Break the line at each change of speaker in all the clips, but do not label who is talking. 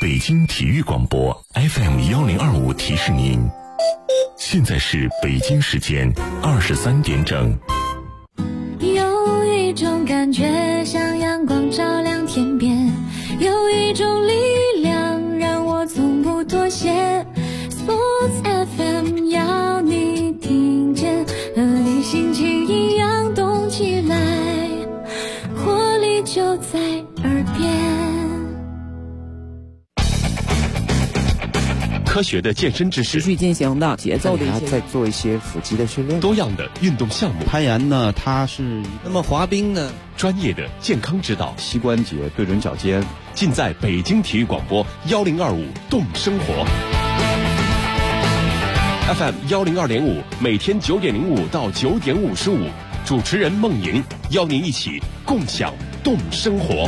北京体育广播 FM1025提示您，现在是北京时间23点整。
有一种感觉像阳光照亮天边，有一种力量让我从不妥协。Sports FM 要你听见，和你心情一样动起来，活力就在耳边。
科学的健身知识，
持续进行的节奏的一些，
再做一些腹肌的训练。
多样的运动项目，
攀岩呢，它是
那么滑冰呢，
专业的健康指导，
膝关节对准脚尖，
尽在北京体育广播1025动生活。FM 102.5，每天9点05到9点55，主持人孟莹邀您一起共享动生活。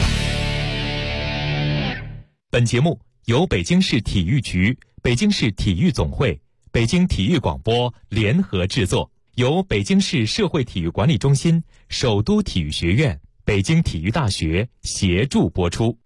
本节目由北京市体育局、北京市体育总会、北京体育广播联合制作，由北京市社会体育管理中心、首都体育学院、北京体育大学协助播出。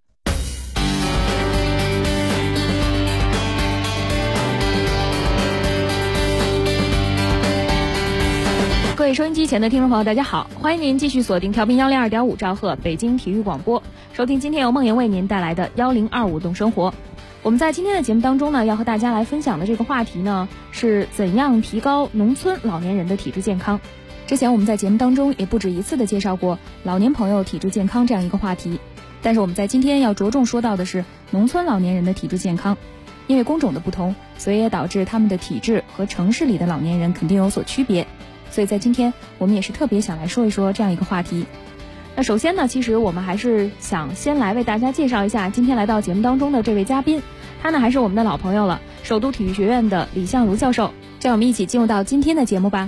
各位收音机前的听众朋友，大家好，欢迎您继续锁定调频102.5兆赫北京体育广播，收听今天由梦莹为您带来的1025动生活。我们在今天的节目当中呢，要和大家来分享的这个话题呢，是怎样提高农村老年人的体质健康。之前我们在节目当中也不止一次的介绍过老年朋友体质健康这样一个话题，但是我们在今天要着重说到的是农村老年人的体质健康。因为工种的不同，所以也导致他们的体质和城市里的老年人肯定有所区别。所以在今天我们也是特别想来说一说这样一个话题。那首先呢，其实我们还是想先来为大家介绍一下今天来到节目当中的这位嘉宾，他呢还是我们的老朋友了，首都体育学院的李相如教授。这样我们一起进入到今天的节目吧。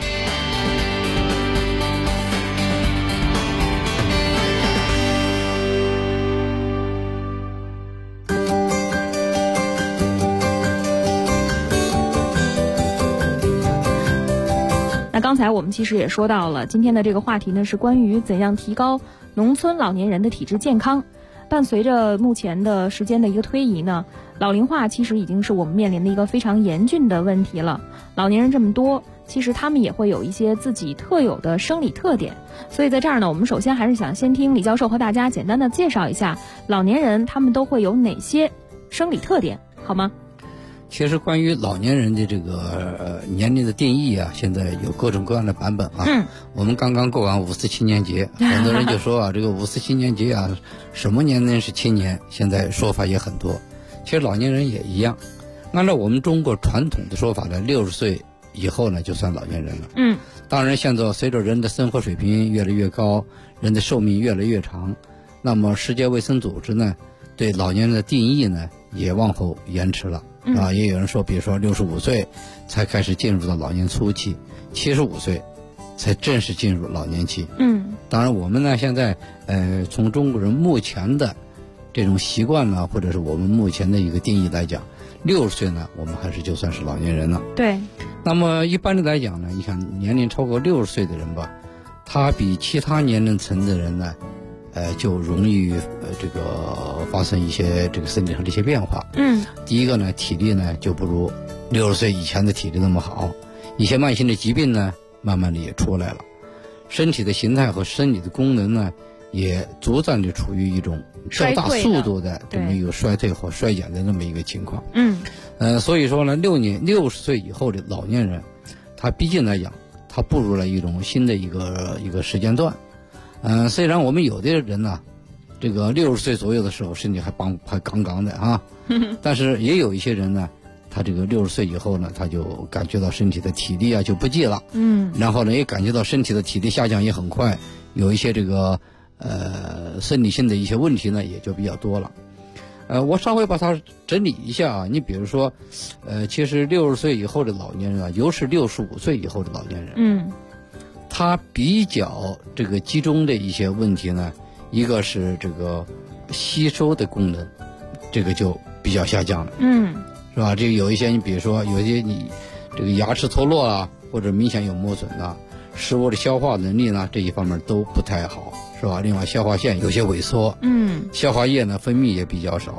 刚才我们其实也说到了，今天的这个话题呢是关于怎样提高农村老年人的体质健康。伴随着目前的时间的一个推移呢，老龄化其实已经是我们面临的一个非常严峻的问题了。老年人这么多，其实他们也会有一些自己特有的生理特点。所以在这儿呢，我们首先还是想先听李教授和大家简单的介绍一下老年人他们都会有哪些生理特点，好吗？
其实关于老年人的这个年龄的定义啊，现在有各种各样的版本啊。我们刚刚过完5·4青年节，很多人就说啊，这个5·4青年节啊，什么年龄是青年？现在说法也很多。其实老年人也一样，按照我们中国传统的说法呢，60岁以后呢就算老年人了。当然现在随着人的生活水平越来越高，人的寿命越来越长，那么世界卫生组织呢对老年人的定义呢也往后延迟了。也有人说，比如说65岁才开始进入到老年初期，75岁才正式进入老年期。当然我们呢现在从中国人目前的这种习惯呢，或者是我们目前的一个定义来讲，60岁呢我们还是就算是老年人了。
对。
那么一般的来讲呢，你看年龄超过60岁的人吧，他比其他年龄层的人呢就容易这个发生一些这个身体上的一些变化。第一个呢，体力呢就不如60岁以前的体力那么好，一些慢性的疾病呢慢慢的也出来了，身体的形态和生理的功能呢也逐渐的处于一种较大速度的这么一个衰退和衰减的那么一个情况。所以说呢，60岁以后的老年人，他毕竟来讲，他步入了一种新的一个时间段。虽然我们有的人呢，这个60岁左右的时候身体还杠杠的啊，但是也有一些人呢，他这个60岁以后呢，他就感觉到身体的体力啊就不济了，然后呢也感觉到身体的体力下降也很快，有一些这个生理性的一些问题呢也就比较多了。我稍微把它整理一下啊，你比如说，其实60岁以后的老年人啊，尤其是65岁以后的老年人，他比较这个集中的一些问题呢，一个是这个吸收的功能，这个就比较下降了，是吧？这个有一些你比如说有一些你这个牙齿脱落啊，或者明显有磨损啊，食物的消化能力呢这一方面都不太好，是吧？另外消化腺有些萎缩，消化液呢分泌也比较少，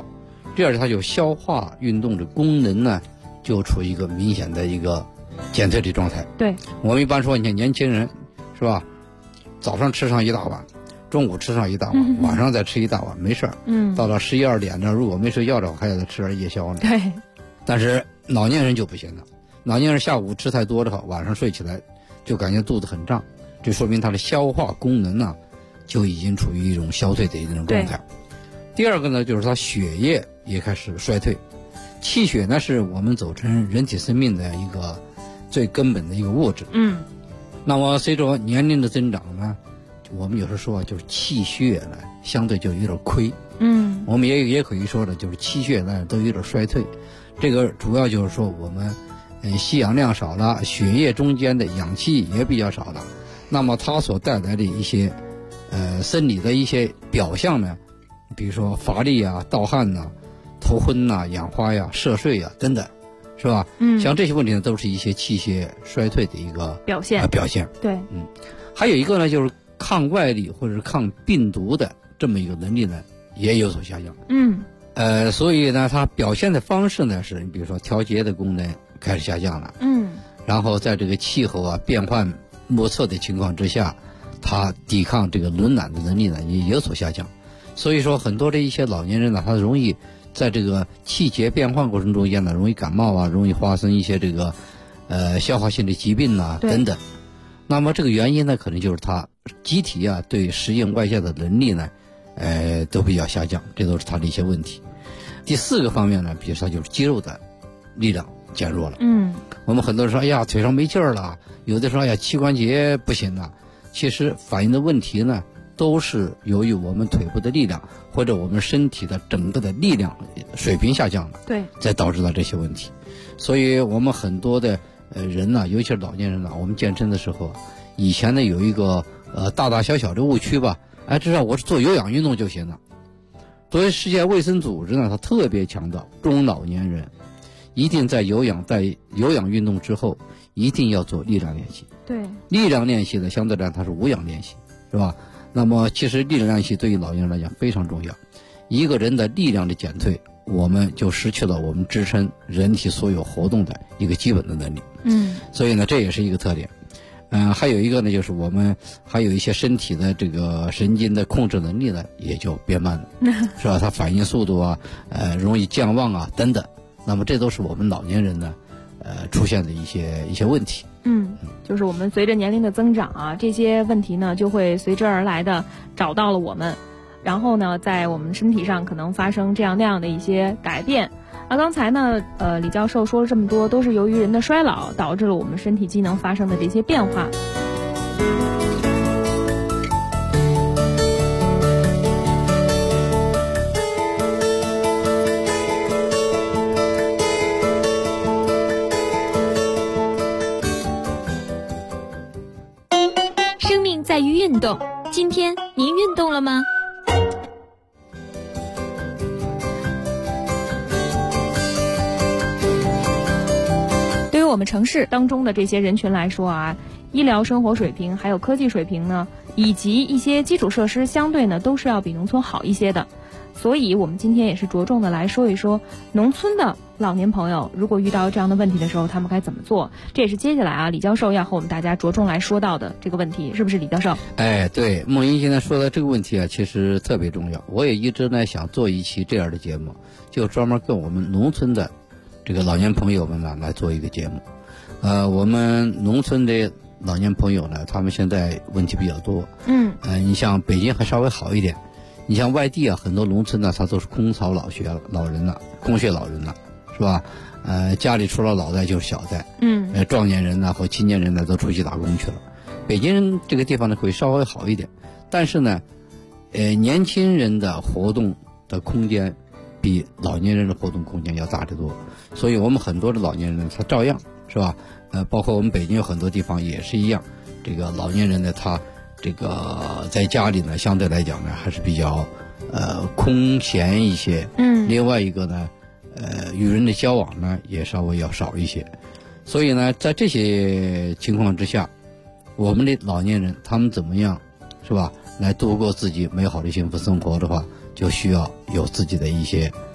第二，它就消化运动的功能呢，就处于一个明显的一个减退的状态。
对，
我们一般说，你看年轻人是吧，早上吃上一大碗，中午吃上一大碗，晚上再吃一大碗，没事儿。到了11、12点呢，如果没睡觉的话，还要再吃点夜宵呢。
对。
但是老年人就不行了，老年人下午吃太多的话，晚上睡起来就感觉肚子很胀，这说明他的消化功能呢就已经处于一种消退的一种状态。第二个呢，就是他血液也开始衰退。气血呢是我们组成人体生命的一个最根本的一个物质。那么随着年龄的增长呢，我们有时候说就是气血呢相对就有点亏。我们也可以说的就是气血呢都有点衰退。这个主要就是说我们吸氧量少了，血液中间的氧气也比较少了，那么它所带来的一些生理的一些表象呢，比如说乏力啊、盗汗呐、头昏呐、眼花呀、嗜睡呀等等，是吧？像这些问题呢，都是一些气血衰退的一个表现。
对，
还有一个呢，就是抗外力或者是抗病毒的这么一个能力呢，也有所下降。所以呢，它表现的方式呢是，你比如说调节的功能开始下降了。然后在这个气候啊变幻莫测的情况之下，它抵抗这个冷暖的能力呢也有所下降。所以说，很多的一些老年人呢，他容易在这个季节变换过程中间呢，容易感冒啊，容易发生一些这个消化性的疾病啊等等。那么这个原因呢，可能就是他机体啊对适应外界的能力呢，都比较下降，这都是他的一些问题。第四个方面呢，比如说就是肌肉的力量减弱了。我们很多人说，哎呀，腿上没劲儿了，有的说，哎呀，膝关节不行了。其实反映的问题呢，都是由于我们腿部的力量或者我们身体的整个的力量水平下降了，
对，
才导致了这些问题。所以我们很多的人呢，尤其是老年人呢，我们健身的时候，以前呢有一个大大小小的误区吧，至少我是做有氧运动就行了。作为世界卫生组织呢，它特别强调中老年人一定在有氧运动之后，一定要做力量练习。
对，
力量练习呢，相对来讲它是无氧练习，是吧？那么其实力量练习对于老年人来讲非常重要。一个人的力量的减退，我们就失去了我们支撑人体所有活动的一个基本的能力。所以呢，这也是一个特点。还有一个呢，就是我们还有一些身体的这个神经的控制能力呢，也就变慢了，是吧？它反应速度啊，容易健忘啊等等。那么这都是我们老年人呢，出现的一些问题。
就是我们随着年龄的增长啊，这些问题呢就会随之而来的找到了我们，然后呢，在我们身体上可能发生这样那样的一些改变。刚才呢，李教授说了这么多，都是由于人的衰老导致了我们身体机能发生的这些变化。
生命在于运动，今天您运动了吗？
我们城市当中的这些人群来说啊，医疗生活水平还有科技水平呢，以及一些基础设施相对呢都是要比农村好一些的。所以我们今天也是着重的来说一说农村的老年朋友如果遇到这样的问题的时候，他们该怎么做。这也是接下来啊李教授要和我们大家着重来说到的这个问题，是不是李教授？
对，孟英现在说的这个问题啊，其实特别重要。我也一直呢想做一期这样的节目，就专门跟我们农村的这个老年朋友们呢来做一个节目。我们农村的老年朋友呢，他们现在问题比较多。你像北京还稍微好一点，你像外地啊，很多农村呢，他都是空巢老人了，空穴老人了，是吧？家里除了老代就是小代。壮年人呢或青年人呢都出去打工去了。北京这个地方呢会稍微好一点，但是呢，年轻人的活动的空间比老年人的活动空间要大得多，所以我们很多的老年人他照样，是吧？包括我们北京有很多地方也是一样，这个老年人呢，他这个在家里呢，相对来讲呢，还是比较空闲一些。另外一个呢，与人的交往呢，也稍微要少一些。所以呢，在这些情况之下，我们的老年人他们怎么样，是吧？来度过自己美好的幸福生活的话，就需要有自己的一些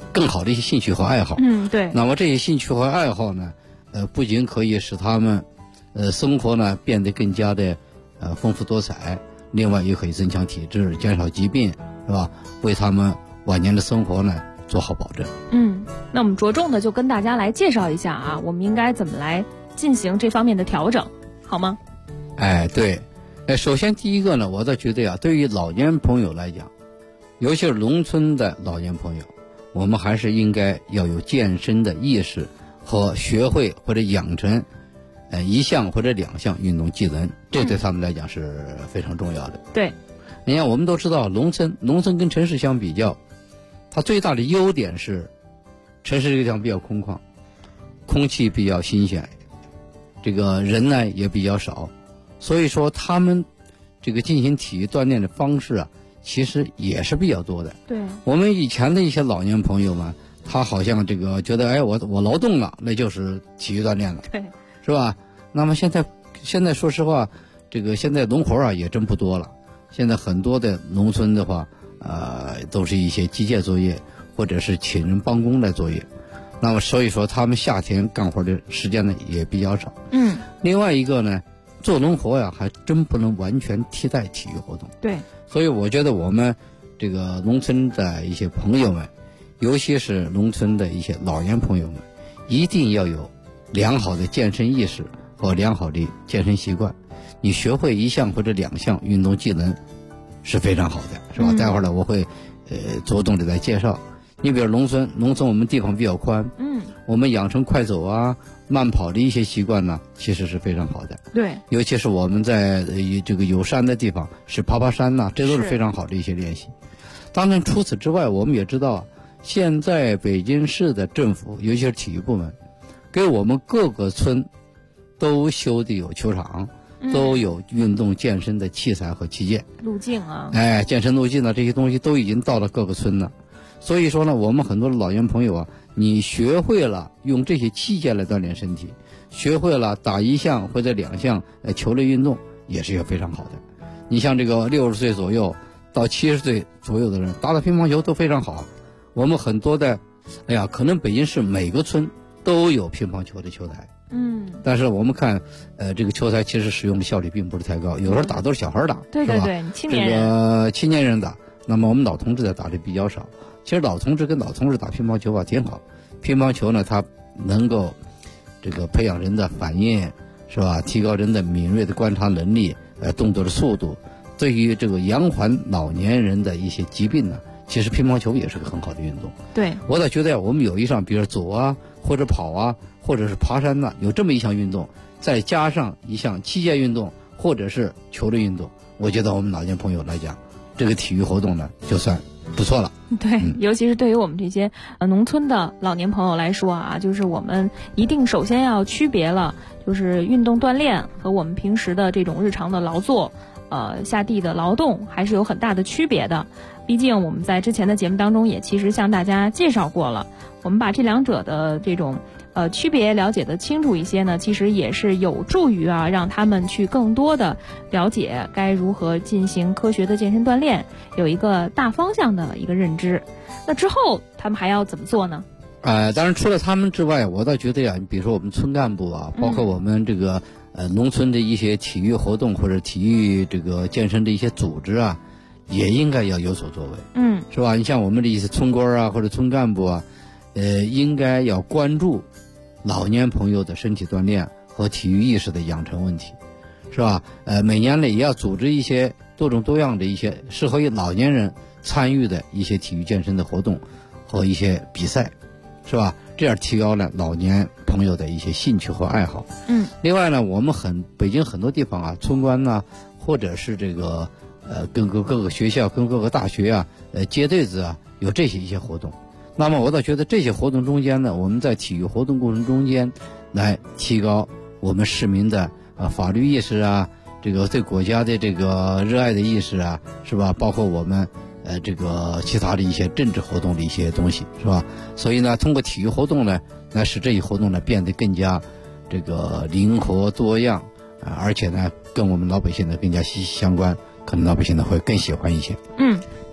更好的一些兴趣和爱好。
对。
那么这些兴趣和爱好呢，不仅可以使他们生活呢变得更加的丰富多彩，另外也可以增强体质，减少疾病，是吧？为他们晚年的生活呢做好保证。
那我们着重的就跟大家来介绍一下啊，我们应该怎么来进行这方面的调整，好吗？
对，首先第一个呢，我倒觉得对于老年朋友来讲，尤其是农村的老年朋友，我们还是应该要有健身的意识和学会或者养成一项或者两项运动技能，这对他们来讲是非常重要的。
对，
你看我们都知道农村跟城市相比较，它最大的优点是城市这个地方比较空旷，空气比较新鲜，这个人呢也比较少，所以说他们这个进行体育锻炼的方式其实也是比较多的。
对，
我们以前的一些老年朋友们，他好像这个觉得我劳动了，那就是体育锻炼了，
对，
是吧？那么现在说实话，这个现在农活也真不多了。现在很多的农村的话，都是一些机械作业或者是请人帮工的作业。那么所以说他们夏天干活的时间呢也比较少。另外一个呢，做农活还真不能完全替代体育活动。
对，
所以我觉得我们这个农村的一些朋友们，尤其是农村的一些老年朋友们，一定要有良好的健身意识和良好的健身习惯。你学会一项或者两项运动技能是非常好的，是吧？待会儿呢我会着重的来介绍。你比如农村我们地方比较宽，我们养成快走慢跑的一些习惯呢，其实是非常好的。
对，
尤其是我们在这个有山的地方，是爬山这都是非常好的一些练习。当然除此之外，我们也知道现在北京市的政府，尤其是体育部门，给我们各个村都修的有球场，都有运动健身的器材和器械
路径
健身路径这些东西都已经到了各个村了。所以说呢，我们很多的老年朋友你学会了用这些器械来锻炼身体，学会了打一项或者两项球类运动，也是一个非常好的。你像这个60岁左右到70岁左右的人打乒乓球都非常好。我们很多的可能北京市每个村都有乒乓球的球台，但是我们看这个球台其实使用的效率并不是太高，有时候打都是小孩打，
对对对，青年人，
这个青年人打，那么我们老同志打的比较少。其实老同志跟老同志打乒乓球挺好，乒乓球呢它能够这个培养人的反应，是吧？提高人的敏锐的观察能力，动作的速度。对于这个延缓老年人的一些疾病呢，其实乒乓球也是个很好的运动。
对，
我倒觉得我们有一项，比如走或者跑或者是爬山有这么一项运动，再加上一项器械运动或者是球类运动，我觉得我们老年朋友来讲，这个体育活动呢就算不错了。
对，尤其是对于我们这些农村的老年朋友来说就是我们一定首先要区别了，就是运动锻炼和我们平时的这种日常的劳作下地的劳动还是有很大的区别的。毕竟我们在之前的节目当中也其实向大家介绍过了，我们把这两者的这种区别了解的清楚一些呢，其实也是有助于让他们去更多的了解该如何进行科学的健身锻炼，有一个大方向的一个认知。那之后他们还要怎么做呢？
当然除了他们之外，我倒觉得比如说我们村干部包括我们这个农村的一些体育活动或者体育这个健身的一些组织也应该要有所作为，是吧？你像我们的一些村官或者村干部应该要关注老年朋友的身体锻炼和体育意识的养成问题，是吧？每年呢也要组织一些多种多样的一些适合于老年人参与的一些体育健身的活动和一些比赛，是吧？这样提高了老年朋友的一些兴趣和爱好。另外呢，我们北京很多地方村官或者是这个跟各个学校跟各个大学接对子有这些一些活动。那么我倒觉得这些活动中间呢，我们在体育活动过程中间来提高我们市民的法律意识这个对国家的这个热爱的意识是吧？包括我们这个其他的一些政治活动的一些东西，是吧？所以呢，通过体育活动呢，来使这一活动呢变得更加这个灵活多样而且呢跟我们老百姓呢更加息息相关，可能老百姓呢会更喜欢一些。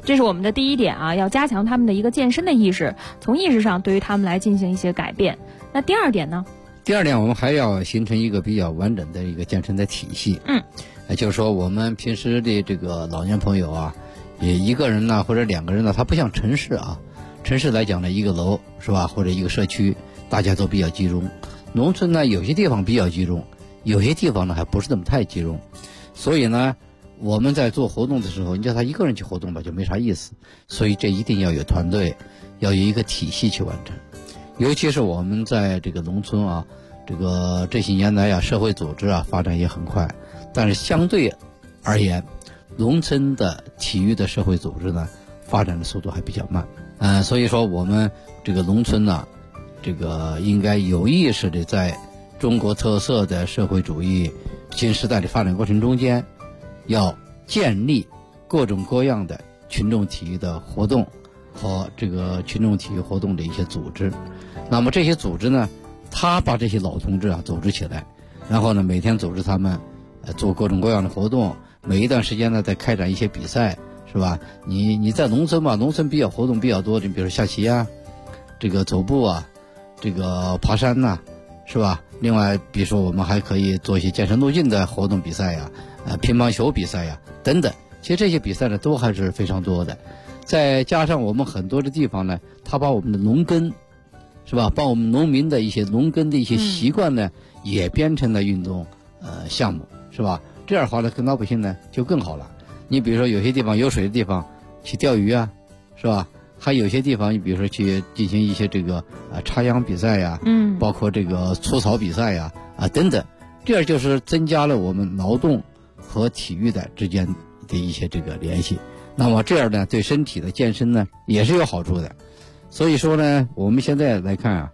这是我们的第一点啊，要加强他们的一个健身的意识，从意识上对于他们来进行一些改变。那第二点呢？
第二点，我们还要形成一个比较完整的一个健身的体系。就是说我们平时的这个老年朋友啊，也一个人呢或者两个人呢，他不像城市啊，城市来讲呢，一个楼是吧，或者一个社区，大家都比较集中。农村呢，有些地方比较集中，有些地方呢还不是那么太集中，所以呢，我们在做活动的时候，你叫他一个人去活动吧，就没啥意思。所以这一定要有团队，要有一个体系去完成。尤其是我们在这个农村啊，这些年来啊，社会组织啊发展也很快，但是相对而言，农村的体育的社会组织呢，发展的速度还比较慢。所以说我们这个农村呢，应该有意识的在中国特色的社会主义新时代的发展过程中间，要建立各种各样的群众体育的活动和这个群众体育活动的一些组织。那么这些组织呢，他把这些老同志啊组织起来，然后呢每天组织他们做各种各样的活动，每一段时间呢再开展一些比赛，是吧？你在农村嘛，农村比较活动比较多的，比如说下棋啊，走步啊，爬山呐，是吧？另外比如说我们还可以做一些健身路径的活动比赛呀，乒乓球比赛呀等等。其实这些比赛呢都还是非常多的。再加上我们很多的地方呢，他把我们的农耕，是吧？把我们农民的一些农耕的一些习惯呢，也编成了运动项目，是吧？这样的话呢，跟老百姓呢就更好了。你比如说有些地方有水的地方去钓鱼啊，是吧？还有些地方你比如说去进行一些插秧比赛呀，包括除草比赛呀等等，这样就是增加了我们劳动和体育的之间的一些联系。那么这样呢，对身体的健身呢也是有好处的。所以说呢，我们现在来看啊，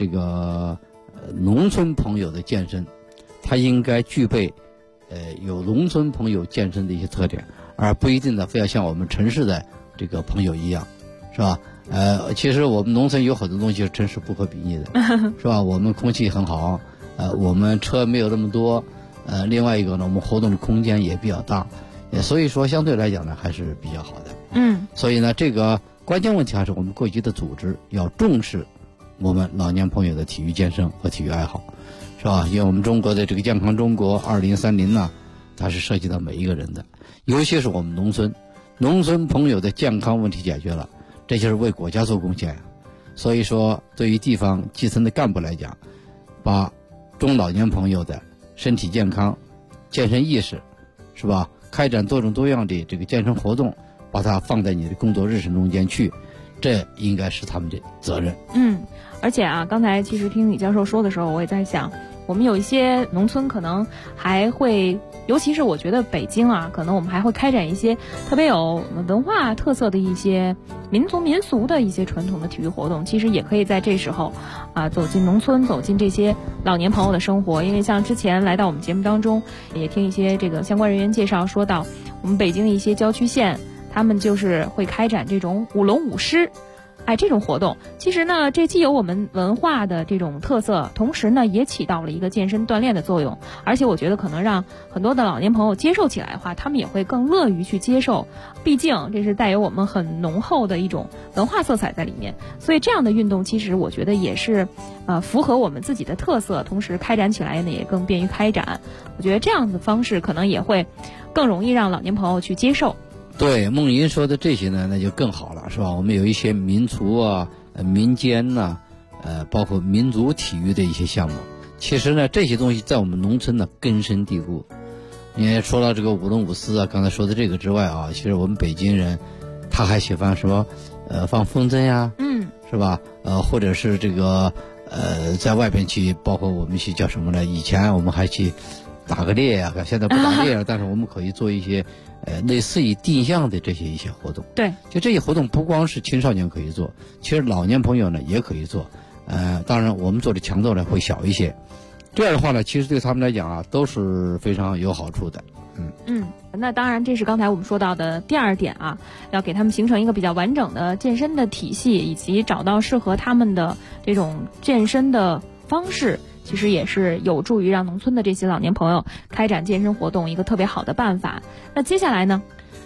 农村朋友的健身，它应该具备有农村朋友健身的一些特点，而不一定的非要像我们城市的朋友一样，是吧？其实我们农村有很多东西是城市不可比拟的，是吧？我们空气很好，我们车没有那么多，另外一个呢，我们活动的空间也比较大，所以说相对来讲呢还是比较好的。所以呢，关键问题还是我们各级的组织要重视我们老年朋友的体育健身和体育爱好，是吧？因为我们中国的健康中国2030呢，它是涉及到每一个人的，尤其是我们农村朋友的健康问题解决了，这就是为国家做贡献。所以说，对于地方基层的干部来讲，把中老年朋友的身体健康、健身意识，是吧？开展多种多样的健身活动，把它放在你的工作日程中间去，这应该是他们的责任。
而且啊，刚才其实听李教授说的时候，我也在想，我们有一些农村可能还会，尤其是我觉得北京啊，可能我们还会开展一些特别有文化特色的一些民族民俗的一些传统的体育活动，其实也可以在这时候走进农村，走进这些老年朋友的生活。因为像之前来到我们节目当中，也听一些相关人员介绍，说到我们北京的一些郊区县，他们就是会开展这种舞龙舞狮，这种活动其实呢，这既有我们文化的这种特色，同时呢也起到了一个健身锻炼的作用。而且我觉得可能让很多的老年朋友接受起来的话，他们也会更乐于去接受，毕竟这是带有我们很浓厚的一种文化色彩在里面。所以这样的运动其实我觉得也是符合我们自己的特色，同时开展起来呢也更便于开展。我觉得这样的方式可能也会更容易让老年朋友去接受。
对，梦莹说的这些呢，那就更好了，是吧？我们有一些民俗啊、民间呐、包括民族体育的一些项目。其实呢，这些东西在我们农村呢根深蒂固。你说到舞龙舞狮啊，刚才说的这个之外啊，其实我们北京人他还喜欢什么放风筝呀，是吧？或者是在外边去，包括我们去叫什么呢？以前我们还去打个猎啊，现在不打猎了，但是我们可以做一些类似于定向的一些活动。
对，
就这些活动不光是青少年可以做，其实老年朋友呢也可以做。当然我们做的强度呢会小一些，这样的话呢，其实对他们来讲啊都是非常有好处的。
那当然这是刚才我们说到的第二点啊，要给他们形成一个比较完整的健身的体系，以及找到适合他们的这种健身的方式，其实也是有助于让农村的这些老年朋友开展健身活动一个特别好的办法。那接下来呢？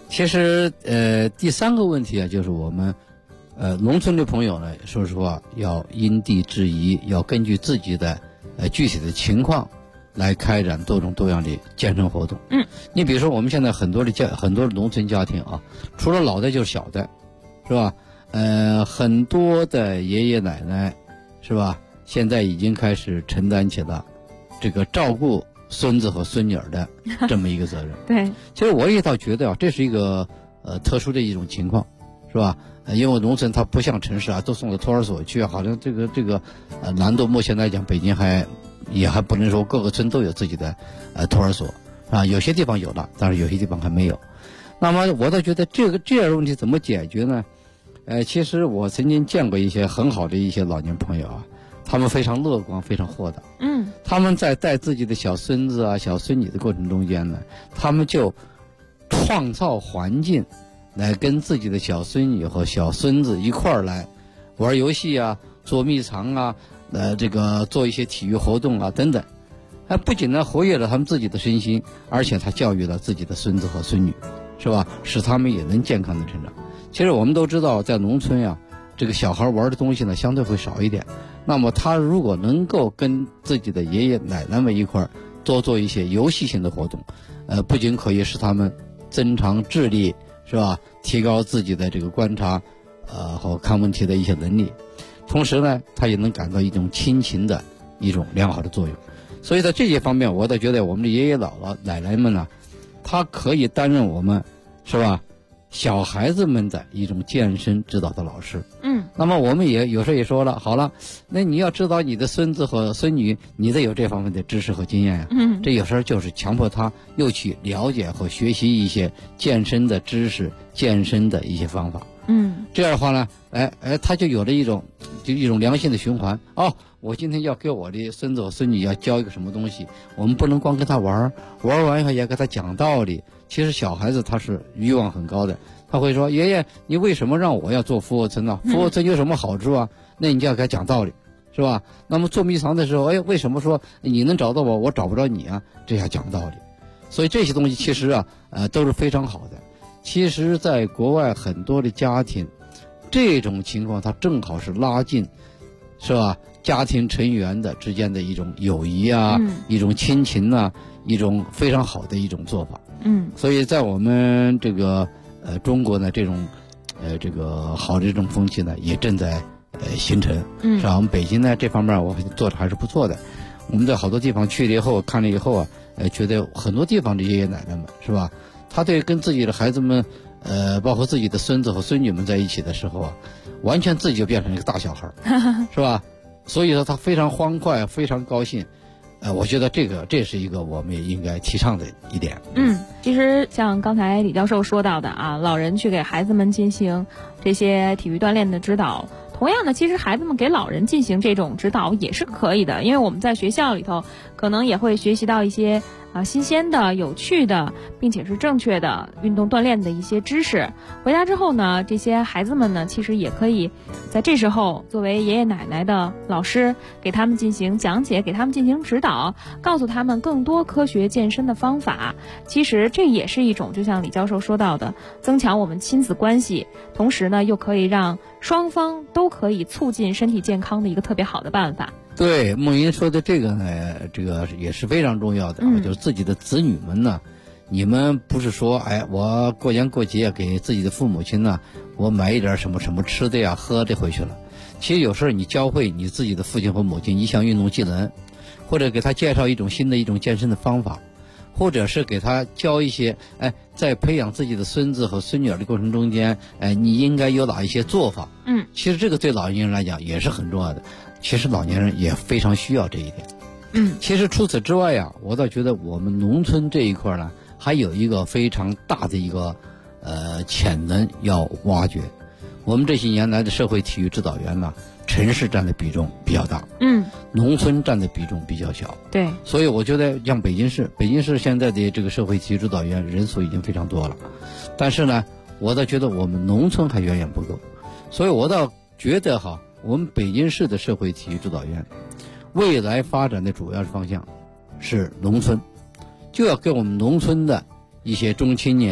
其实第三个问题啊，就是我们农村的朋友呢，说实话要因地制宜，要根据自己的具体的情况来开展多种多样的健身活动。你比如说我们现在很多的农村家庭啊，除了老的就是小的，是吧？很多的爷爷奶奶，是吧？现在已经开始承担起了这个照顾孙子和孙女的这么一个责任。
对，
其实我也倒觉得啊，这是一个特殊的一种情况，是吧？因为农村它不像城市啊，都送到托儿所去，好像这个难度目前来讲，北京也还不能说各个村都有自己的托儿所啊，有些地方有了，但是有些地方还没有。那么我倒觉得这样的问题怎么解决呢？其实我曾经见过一些很好的一些老年朋友啊，他们非常乐观，非常豁达。他们在带自己的小孙子啊、小孙女的过程中间呢，他们就创造环境，来跟自己的小孙女和小孙子一块儿来玩游戏啊、捉迷藏啊、这个做一些体育活动啊等等。不仅呢活跃了他们自己的身心，而且他教育了自己的孙子和孙女，是吧？使他们也能健康的成长。其实我们都知道，在农村呀，这个小孩玩的东西呢相对会少一点。那么他如果能够跟自己的爷爷奶奶们一块儿多做一些游戏性的活动，不仅可以使他们增强智力，是吧？提高自己的这个观察，和看问题的一些能力，同时呢，他也能感到一种亲情的一种良好的作用。所以在这些方面，我倒觉得我们的爷爷姥姥奶奶们呢，他可以担任我们，是吧？小孩子们的一种健身指导的老师。那么我们也有时候也说了，好了，那你要指导你的孙子和孙女，你得有这方面的知识和经验呀。这有时候就是强迫他又去了解和学习一些健身的知识、健身的一些方法。这样的话呢，他就有了一种良性的循环。我今天要给我的孙子和孙女要教一个什么东西，我们不能光跟他玩完以后也给他讲道理。其实小孩子他是欲望很高的，他会说：“爷爷，你为什么让我要做俯卧撑呢？俯卧撑有什么好处啊？”那你就要给他讲道理，是吧？那么捉迷藏的时候，为什么说你能找到我，我找不着你啊？这要讲道理。所以这些东西其实啊，都是非常好的。其实，在国外很多的家庭，这种情况它正好是拉近，是吧？家庭成员的之间的一种友谊啊，一种亲情啊，一种非常好的一种做法。所以在我们这个中国呢，这种这个好的这种风气呢，也正在形成。是吧？我们北京呢这方面我做的还是不错的。我们在好多地方去了以后，看了以后啊，觉得很多地方的爷爷奶奶们，是吧？他对跟自己的孩子们，包括自己的孙子和孙女们在一起的时候啊，完全自己就变成一个大小孩，是吧？所以说他非常欢快，非常高兴。我觉得这是一个我们也应该提倡的一点。
其实像刚才李教授说到的啊，老人去给孩子们进行这些体育锻炼的指导，同样的，其实孩子们给老人进行这种指导也是可以的，因为我们在学校里头可能也会学习到一些新鲜的、有趣的，并且是正确的运动锻炼的一些知识。回家之后呢，这些孩子们呢，其实也可以在这时候作为爷爷奶奶的老师，给他们进行讲解，给他们进行指导，告诉他们更多科学健身的方法。其实这也是一种，就像李教授说到的，增强我们亲子关系，同时呢，又可以让双方都可以促进身体健康的一个特别好的办法。
对，梦莹说的这个呢，这个也是非常重要的，就是自己的子女们呢，你们不是说，我过年过节给自己的父母亲呢，我买一点什么吃的呀、喝的回去了。其实有时候你教会你自己的父亲和母亲一项运动技能，或者给他介绍一种新的一种健身的方法，或者是给他教一些，在培养自己的孙子和孙女儿的过程中间，你应该有哪一些做法。其实这个对老年人来讲也是很重要的。其实老年人也非常需要这一点。其实除此之外呀，我倒觉得我们农村这一块呢，还有一个非常大的一个潜能要挖掘。我们这些年来的社会体育指导员呢，城市占的比重比较大，农村占的比重比较小。
对，
所以我觉得像北京市现在的这个社会体育指导员人数已经非常多了，但是呢，我倒觉得我们农村还远远不够。所以我倒觉得我们北京市的社会体育指导员未来发展的主要方向是农村，就要给我们农村的一些中青年、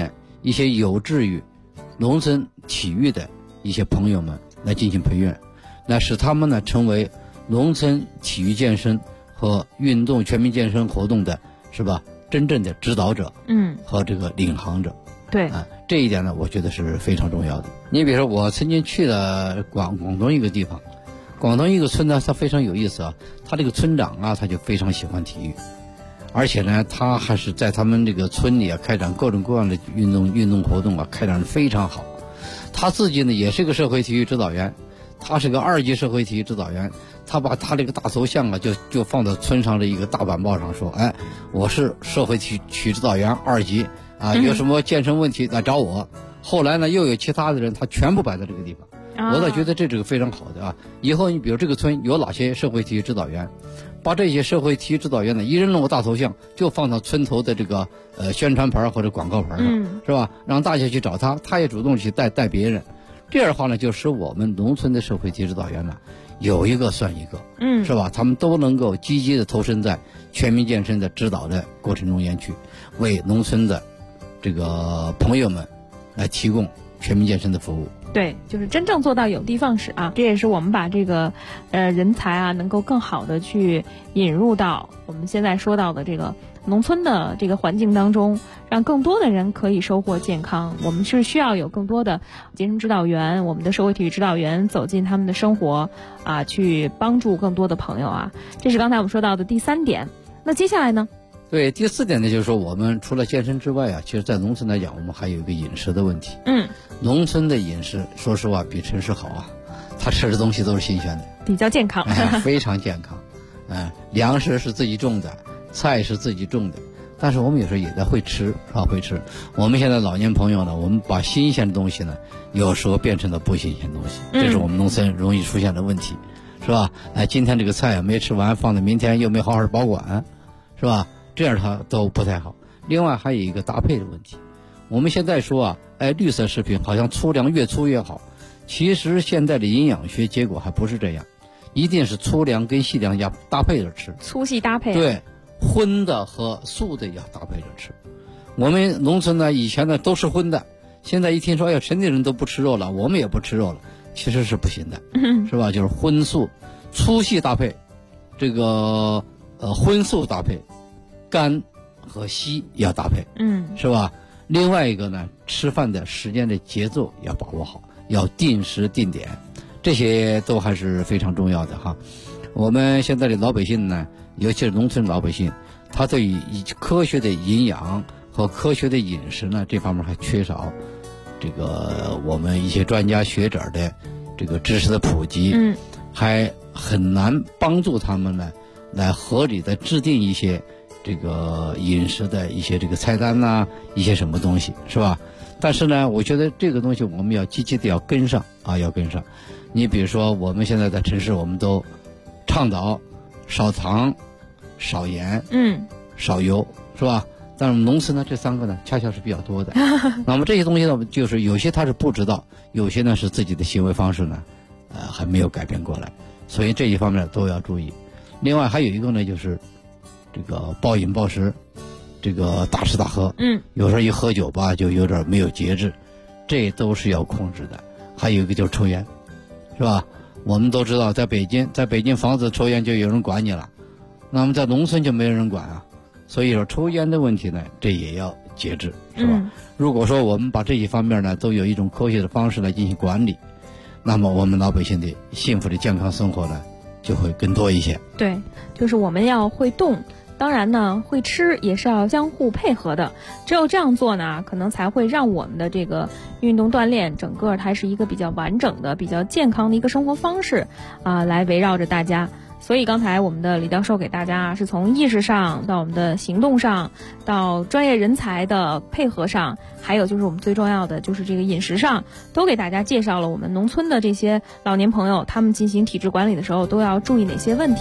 一些有志于农村体育的一些朋友们来进行培训，来使他们呢成为农村体育健身和运动全民健身活动的是吧真正的指导者和这个领航者。
对
这一点呢我觉得是非常重要的。你比如说我曾经去了广东一个地方，广东一个村呢它非常有意思啊，他这个村长啊他就非常喜欢体育，而且呢他还是在他们这个村里啊开展各种各样的运动活动啊，开展得非常好。他自己呢也是个社会体育指导员，他是个2级社会体育指导员，他把他这个大头像啊就放到村上的一个大板报上说，哎，我是社会体育指导员2级啊，有什么健身问题来找我。后来呢又有其他的人他全部摆在这个地方，我倒觉得这是个非常好的啊。以后你比如这个村有哪些社会体育指导员，把这些社会体育指导员呢一人弄个大头像就放到村头的这个宣传牌或者广告牌上，是吧，让大家去找他，他也主动去带别人。这样的话呢就使我们农村的社会体育指导员呢有一个算一个，是吧，他们都能够积极的投身在全民健身的指导的过程中间去，为农村的这个朋友们来提供全民健身的服务。
对，就是真正做到有的放矢啊，这也是我们把这个人才啊能够更好的去引入到我们现在说到的这个农村的这个环境当中，让更多的人可以收获健康。我们是需要有更多的健身指导员，我们的社会体育指导员走进他们的生活啊，去帮助更多的朋友啊。这是刚才我们说到的第3点。那接下来呢？
对，第4点呢，就是说我们除了健身之外啊，其实在农村来讲，我们还有一个饮食的问题。农村的饮食说实话比城市好啊，他吃的东西都是新鲜的，
比较健康，
非常健康。粮食是自己种的，菜是自己种的，但是我们有时候也在会吃啊，会吃。我们现在老年朋友呢，我们把新鲜的东西呢，有时候变成了不新鲜的东西，这是我们农村容易出现的问题，是吧？今天这个菜没吃完，放在明天又没好好保管，是吧？这样它都不太好。另外还有一个搭配的问题，我们现在说啊，绿色食品好像粗粮越粗越好，其实现在的营养学结果还不是这样，一定是粗粮跟细粮要搭配着吃，
粗细搭配。
对，荤的和素的要搭配着吃。我们农村呢以前呢都是荤的，现在一听说城里人都不吃肉了，我们也不吃肉了，其实是不行的，是吧？就是荤素粗细搭配，这个荤素搭配，干和稀要搭配，是吧？另外一个呢，吃饭的时间的节奏要把握好，要定时定点，这些都还是非常重要的哈。我们现在的老百姓呢，尤其是农村老百姓，他对于科学的营养和科学的饮食呢，这方面还缺少这个我们一些专家学者的这个知识的普及，还很难帮助他们呢来合理的制定一些这个饮食的一些这个菜单呐，一些什么东西，是吧？但是呢，我觉得这个东西我们要积极的要跟上啊，要跟上。你比如说，我们现在在城市，我们都倡导少糖、少盐、少油，是吧？但是农村呢，这3个呢，恰恰是比较多的。那么这些东西呢，就是有些他是不知道，有些呢是自己的行为方式呢，还没有改变过来，所以这一方面都要注意。另外还有一个呢，就是这个暴饮暴食，这个大吃大喝，有时候一喝酒吧就有点没有节制，这都是要控制的。还有一个就是抽烟，是吧？我们都知道，在北京房子抽烟就有人管你了，那么在农村就没有人管啊。所以说抽烟的问题呢，这也要节制，是吧？如果说我们把这些方面呢都有一种科学的方式来进行管理，那么我们老百姓的幸福的健康生活呢就会更多一些。
对，就是我们要会动，当然呢会吃也是要相互配合的，只有这样做呢，可能才会让我们的这个运动锻炼整个它是一个比较完整的比较健康的一个生活方式来围绕着大家。所以刚才我们的李教授给大家是从意识上到我们的行动上，到专业人才的配合上，还有就是我们最重要的就是这个饮食上，都给大家介绍了我们农村的这些老年朋友他们进行体质管理的时候都要注意哪些问题。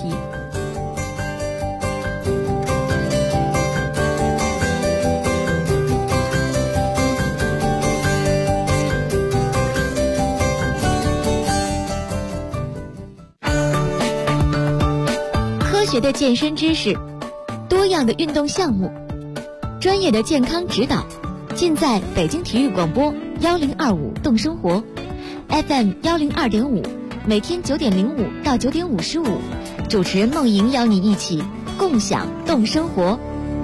科学的健身知识，多样的运动项目，专业的健康指导， 尽在北京体育广播1025动生活 FM 102.5，每天9:05到9:55，主持人梦莹邀你一起共享动生活。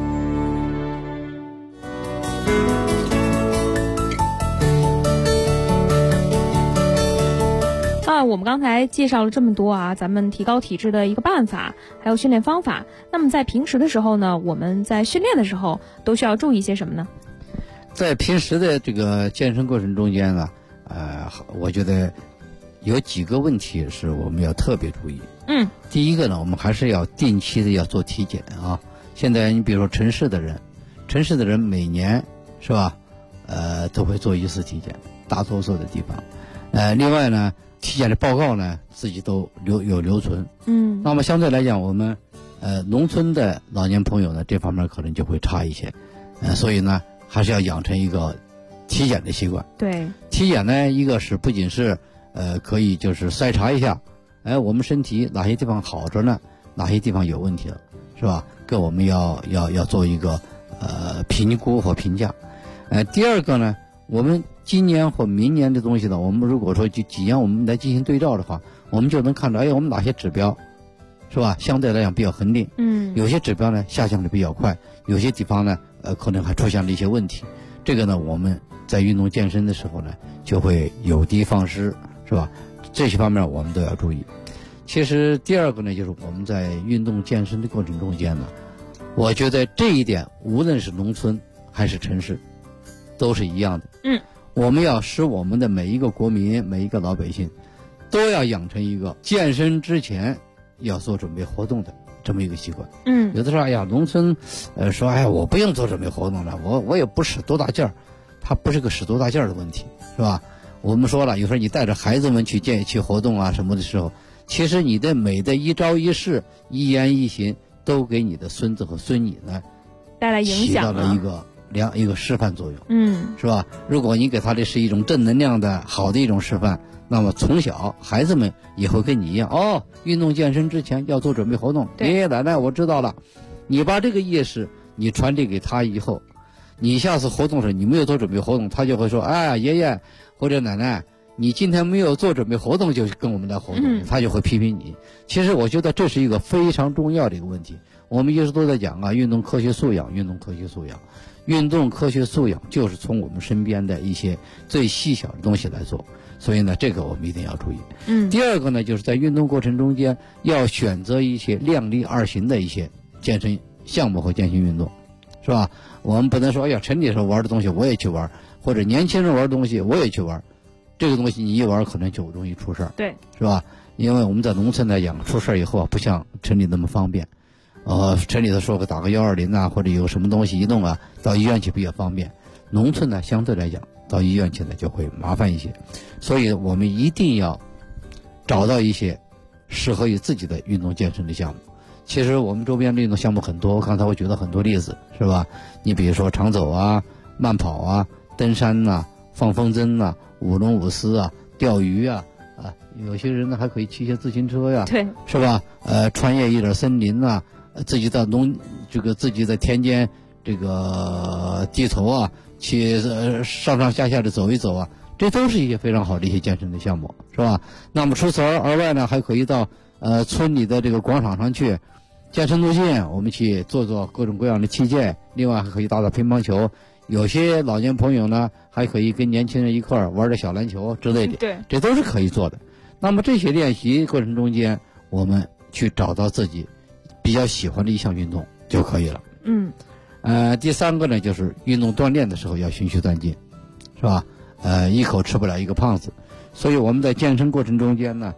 我们刚才介绍了这么多啊，咱们提高体质的一个办法，还有训练方法。那么在平时的时候呢，我们在训练的时候都需要注意些什么呢？
在平时的这个健身过程中间呢，我觉得有几个问题是我们要特别注意。第一个呢，我们还是要定期的要做体检啊。现在你比如说城市的人每年是吧，都会做一次体检，大多数的地方。另外呢，体检的报告呢，自己都留存。那么相对来讲，我们农村的老年朋友呢，这方面可能就会差一些。所以呢，还是要养成一个体检的习惯。对，体检呢，一个是不仅是可以就是筛查一下，我们身体哪些地方好着呢，哪些地方有问题了，是吧？跟我们要做一个评估和评价。第二个呢，我们今年或明年的东西呢，我们如果说就几年我们来进行对照的话，我们就能看到，我们哪些指标，是吧？相对来讲比较恒定。有些指标呢下降的比较快，有些地方呢可能还出现了一些问题。这个呢，我们在运动健身的时候呢，就会有的放矢，是吧？这些方面我们都要注意。其实第二个呢，就是我们在运动健身的过程中间呢，我觉得这一点无论是农村还是城市，都是一样的。我们要使我们的每一个国民、每一个老百姓，都要养成一个健身之前要做准备活动的这么一个习惯。有的时候农村说我不用做准备活动了，我也不使多大劲儿，它不是个使多大劲儿的问题，是吧？我们说了，有时候你带着孩子们去活动啊什么的时候，其实你的每的一招一式、一言一行，都给你的孙子和孙女呢
带来影响，
起到了一个示范作用。是吧？如果你给他的是一种正能量的好的一种示范，那么从小孩子们也会跟你一样，运动健身之前要做准备活动。爷爷奶奶我知道了，你把这个意识你传递给他以后，你下次活动时你没有做准备活动，他就会说，爷爷或者奶奶，你今天没有做准备活动就跟我们来活动，他就会批评你。其实我觉得这是一个非常重要的一个问题。我们一直都在讲运动科学素养，运动科学素养。运动科学素养就是从我们身边的一些最细小的东西来做，所以呢，这个我们一定要注意。第二个呢，就是在运动过程中间要选择一些量力而行的一些健身项目和健身运动，是吧？我们不能说城里时候玩的东西我也去玩，或者年轻人玩的东西我也去玩，这个东西你一玩可能就容易出事儿，对，是吧？因为我们在农村来讲，出事儿以后不像城里那么方便。城里头说打个120啊，或者有什么东西移动啊，到医院去比较方便。农村呢，相对来讲到医院去呢就会麻烦一些，所以我们一定要找到一些适合于自己的运动健身的项目。其实我们周边的运动项目很多，刚才我举了很多例子，是吧？你比如说长走啊、慢跑啊、登山啊、放风筝啊、舞龙舞狮啊、钓鱼啊，有些人呢还可以骑些自行车呀，对，是吧？穿越一点森林啊。自己在自己在田间地头啊，去上上下下的走一走啊，这都是一些非常好的一些健身的项目，是吧？那么除此而外呢，还可以到村里的这个广场上去健身路线，我们去做各种各样的器械，另外还可以打乒乓球，有些老年朋友呢还可以跟年轻人一块玩点小篮球之类的，对，这都是可以做的。那么这些练习过程中间，我们去找到自己比较喜欢的一项运动就可以了。第三个呢，就是运动锻炼的时候要循序渐进，是吧？一口吃不了一个胖子，所以我们在健身过程中间呢，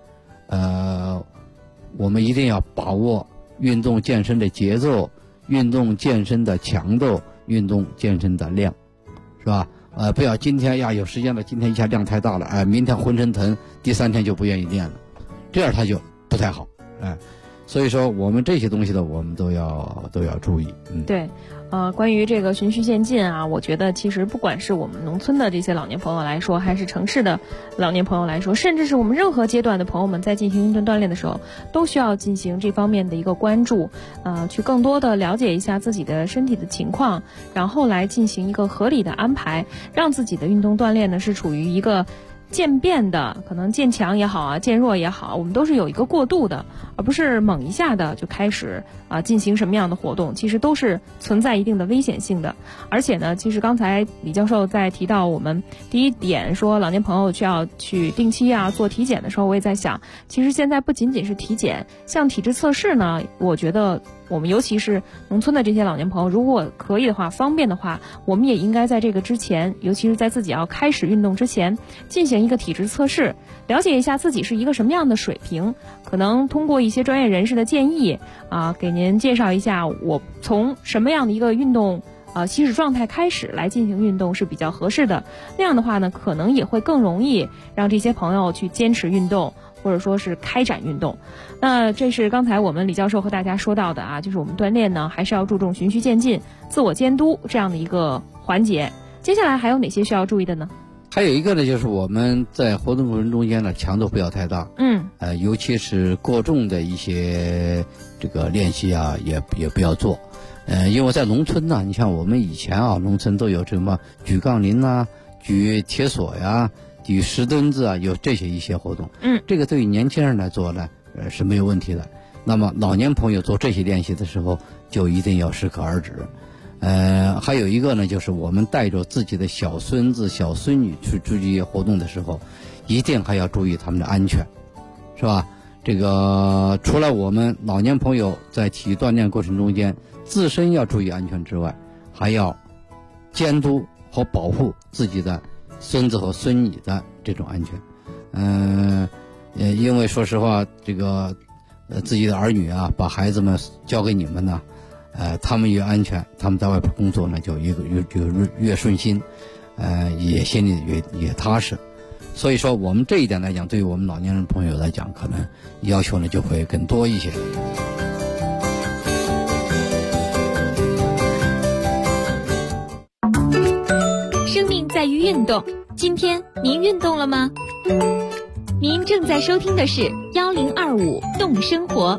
我们一定要把握运动健身的节奏、运动健身的强度、运动健身的量，是吧？不要今天有时间了，今天一下量太大了，明天浑身疼，第3天就不愿意练了，这样它就不太好， 所以说我们这些东西呢，我们都要注意。
对。关于这个循序渐进啊，我觉得其实不管是我们农村的这些老年朋友来说，还是城市的老年朋友来说，甚至是我们任何阶段的朋友们在进行运动锻炼的时候，都需要进行这方面的一个关注，去更多的了解一下自己的身体的情况，然后来进行一个合理的安排，让自己的运动锻炼呢是处于一个渐变的，可能渐强也好啊，渐弱也好，我们都是有一个过渡的，而不是猛一下的就开始进行什么样的活动，其实都是存在一定的危险性的。而且呢，其实刚才李教授在提到我们第一点说老年朋友需要去定期做体检的时候，我也在想，其实现在不仅仅是体检，像体质测试呢，我觉得我们尤其是农村的这些老年朋友，如果可以的话，方便的话，我们也应该在这个之前，尤其是在自己要开始运动之前，进行一个体质测试，了解一下自己是一个什么样的水平，可能通过一些专业人士的建议给您介绍一下我从什么样的一个运动起始状态开始来进行运动是比较合适的。那样的话呢，可能也会更容易让这些朋友去坚持运动，或者说是开展运动。那这是刚才我们李教授和大家说到的就是我们锻炼呢还是要注重循序渐进、自我监督这样的一个环节。接下来还有哪些需要注意的呢？
还有一个呢，就是我们在活动过程中间呢，强度不要太大，尤其是过重的一些这个练习也不要做，因为在农村呢，你像我们以前农村都有什么举杠铃举铁索举石墩子有这些一些活动，这个对于年轻人来做呢，是没有问题的。那么老年朋友做这些练习的时候，就一定要适可而止。还有一个呢，就是我们带着自己的小孙子、小孙女去这些活动的时候，一定还要注意他们的安全，是吧？这个除了我们老年朋友在体育锻炼过程中间自身要注意安全之外，还要监督和保护自己的孙子和孙女的这种安全。因为说实话，这个自己的儿女把孩子们交给你们呢，他们越安全，他们在外边工作呢就越顺心，也心里越踏实。所以说我们这一点来讲，对于我们老年人朋友来讲，可能要求呢就会更多一些。
生命在于运动，今天您运动了吗？您正在收听的是1025动生活。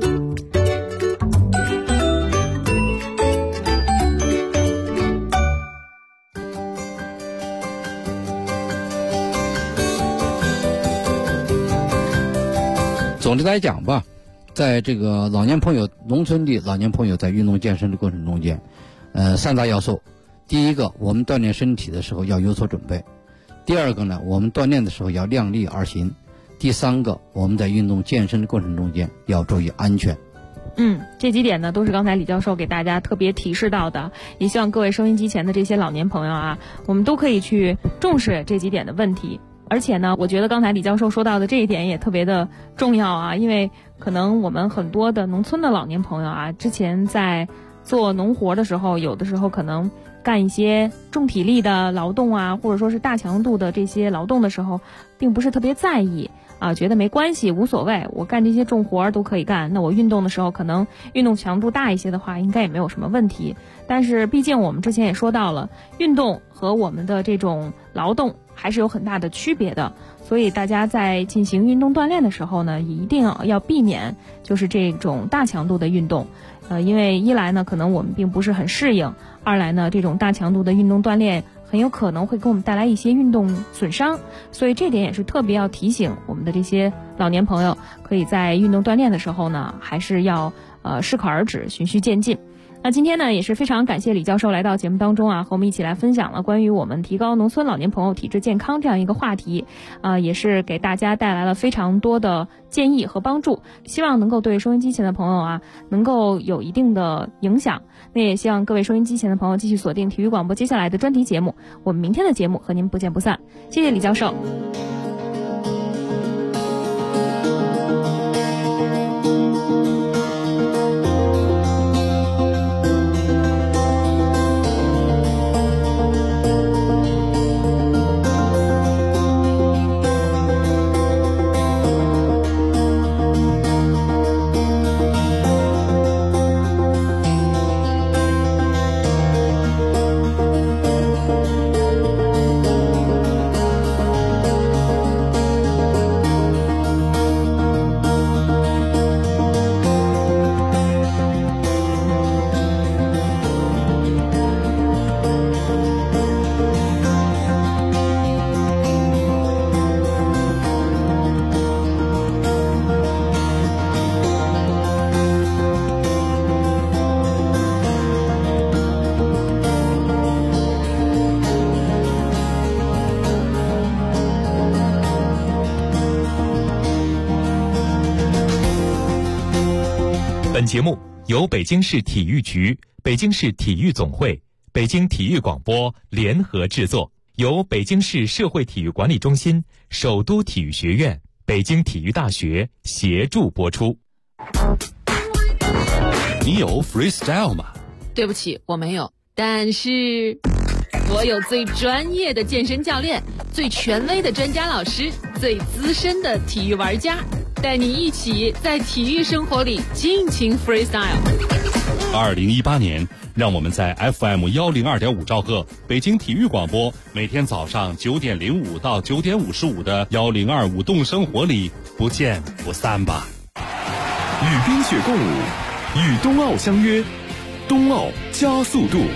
总的来讲吧，在这个农村的老年朋友在运动健身的过程中间，三大要素。第一个，我们锻炼身体的时候要有所准备；第二个呢，我们锻炼的时候要量力而行；第三个，我们在运动健身的过程中间要注意安全。
这几点呢都是刚才李教授给大家特别提示到的，也希望各位收音机前的这些老年朋友我们都可以去重视这几点的问题。而且呢，我觉得刚才李教授说到的这一点也特别的重要因为可能我们很多的农村的老年朋友之前在做农活的时候，有的时候可能干一些重体力的劳动或者说是大强度的这些劳动的时候，并不是特别在意觉得没关系，无所谓，我干这些重活都可以干。那我运动的时候，可能运动强度大一些的话，应该也没有什么问题。但是毕竟我们之前也说到了，运动和我们的这种劳动还是有很大的区别的，所以大家在进行运动锻炼的时候呢，也一定要避免就是这种大强度的运动。因为一来呢，可能我们并不是很适应；二来呢，这种大强度的运动锻炼很有可能会给我们带来一些运动损伤，所以这点也是特别要提醒我们的这些老年朋友，可以在运动锻炼的时候呢，还是要适可而止，循序渐进。那今天呢，也是非常感谢李教授来到节目当中和我们一起来分享了关于我们提高农村老年朋友体质健康这样一个话题，也是给大家带来了非常多的建议和帮助，希望能够对收音机前的朋友能够有一定的影响。那也希望各位收音机前的朋友继续锁定体育广播接下来的专题节目，我们明天的节目和您不见不散。谢谢李教授。
本节目由北京市体育局、北京市体育总会、北京体育广播联合制作，由北京市社会体育管理中心、首都体育学院、北京体育大学协助播出。
你有 freestyle 吗？
对不起，我没有，但是我有最专业的健身教练，最权威的专家老师，最资深的体育玩家，带你一起在体育生活里尽情 freestyle。
2018年，让我们在 FM102.5兆赫北京体育广播，每天早上9点05到9点55的1025动生活里不见不散吧。
与冰雪共舞，与冬奥相约，冬奥加速度。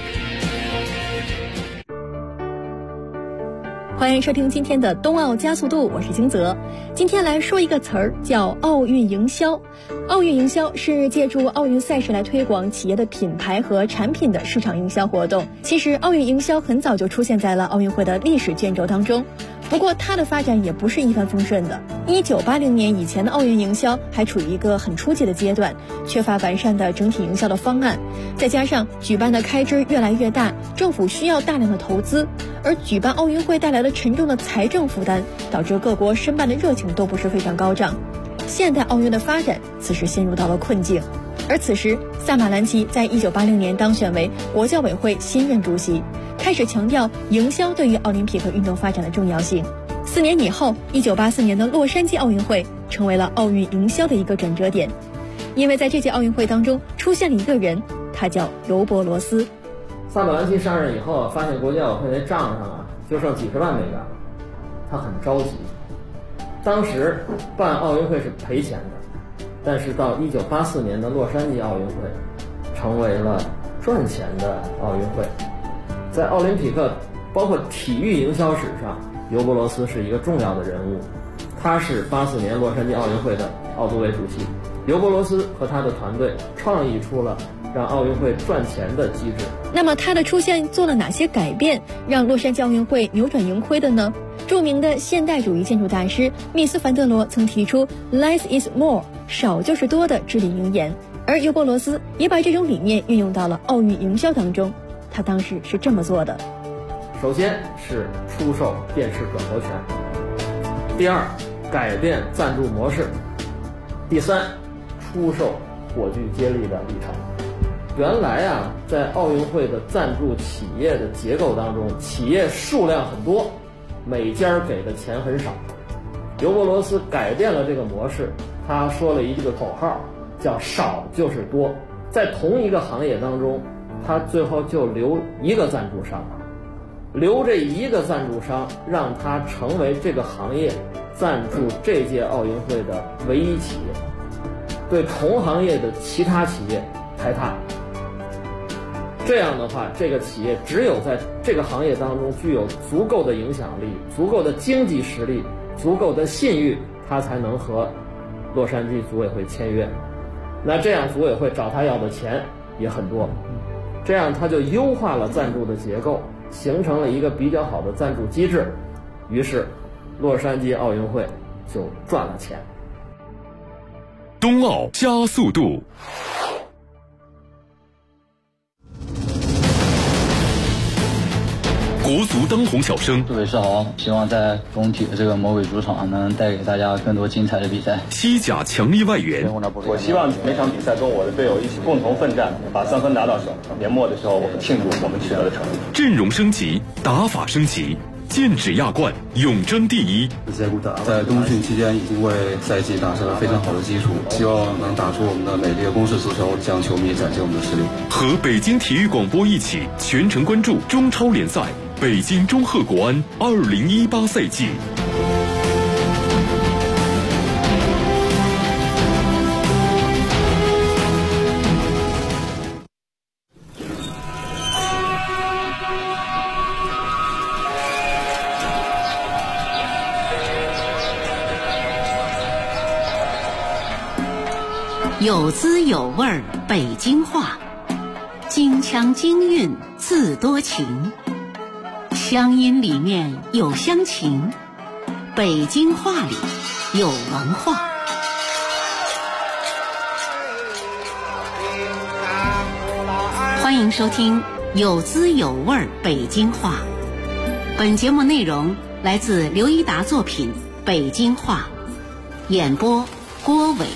欢迎收听今天的冬奥加速度，我是金泽。今天来说一个词儿，叫奥运营销。奥运营销是借助奥运赛事来推广企业的品牌和产品的市场营销活动。其实奥运营销很早就出现在了奥运会的历史卷轴当中，不过它的发展也不是一帆风顺的。1980年以前的奥运营销还处于一个很初级的阶段，缺乏完善的整体营销的方案，再加上举办的开支越来越大，政府需要大量的投资，而举办奥运会带来了沉重的财政负担，导致各国申办的热情都不是非常高涨。现代奥运的发展此时陷入到了困境，而此时萨马兰奇在1980年当选为国教委会新任主席，开始强调营销对于奥林匹克运动发展的重要性。4年以后，1984年的洛杉矶奥运会成为了奥运营销的一个转折点，因为在这届奥运会当中出现了一个人，他叫尤伯罗斯。
萨马兰奇上任以后，发现国际奥委会那账上就剩几十万美元了，他很着急。当时办奥运会是赔钱的，但是到1984年的洛杉矶奥运会成为了赚钱的奥运会。在奥林匹克包括体育营销史上，尤伯罗斯是一个重要的人物，他是84年洛杉矶奥运会的奥组委主席。尤伯罗斯和他的团队创意出了让奥运会赚钱的机制。
那么他的出现做了哪些改变，让洛杉矶奥运会扭转盈亏的呢？著名的现代主义建筑大师密斯凡德罗曾提出 Less is more， 少就是多的至理名言，而尤伯罗斯也把这种理念运用到了奥运营销当中。他当时是这么做的：
首先是出售电视转播权，第二改变赞助模式，第三出售火炬接力的里程。原来在奥运会的赞助企业的结构当中，企业数量很多，每家给的钱很少。尤伯罗斯改变了这个模式，他说了一个口号，叫少就是多。在同一个行业当中，他最后就留一个赞助商，留这一个赞助商，让他成为这个行业赞助这届奥运会的唯一企业，对同行业的其他企业排他。这样的话，这个企业只有在这个行业当中具有足够的影响力、足够的经济实力、足够的信誉，他才能和洛杉矶组委会签约。那这样组委会找他要的钱也很多，这样他就优化了赞助的结构，形成了一个比较好的赞助机制，于是洛杉矶奥运会就赚了钱。
冬奥加速度。国足当红小生，
各位是好，希望在工体的这个魔鬼主场能带给大家更多精彩的比赛。
西甲强力外援，
我希望每场比赛跟我的队友一起共同奋战，把3分拿到手。年末的时候，我们庆祝我们取得的成绩。
阵容升级，打法升级，剑指亚冠，永争第一。
在冬训期间已经为赛季打下了非常好的基础，希望能打出我们的美丽的攻势足球，向球迷展现我们的实力。
和北京体育广播一起全程关注中超联赛北京中赫国安2018赛季。
有滋有味儿北京话，京腔京韵字多情，乡音里面有乡情，北京话里有文化。 迎收听有滋有味北京话。本节目内容来自刘一达作品《北京话》，演播郭伟。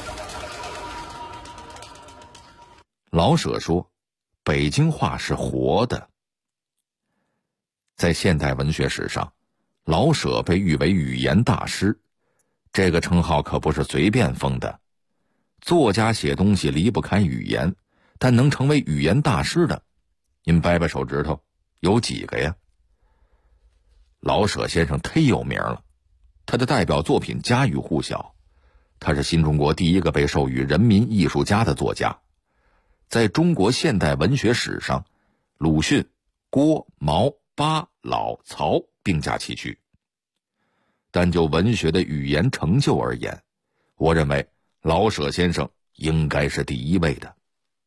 老舍说，北京话是活的。在现代文学史上，老舍被誉为语言大师，这个称号可不是随便封的。作家写东西离不开语言，但能成为语言大师的，您掰掰手指头，有几个呀？老舍先生忒有名了，他的代表作品家喻户晓，他是新中国第一个被授予人民艺术家的作家。在中国现代文学史上，鲁迅、郭、毛、巴、老、曹并驾齐驱。但就文学的语言成就而言，我认为老舍先生应该是第一位的。